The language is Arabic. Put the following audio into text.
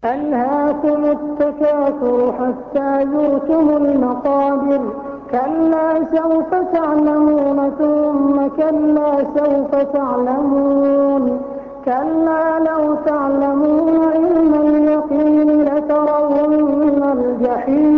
ألهاكم التكاثر حتى زرتم المقابر كلا سوف تعلمون ثم كلا سوف تعلمون كلا لو تعلمون علم اليقين لترون الجحيم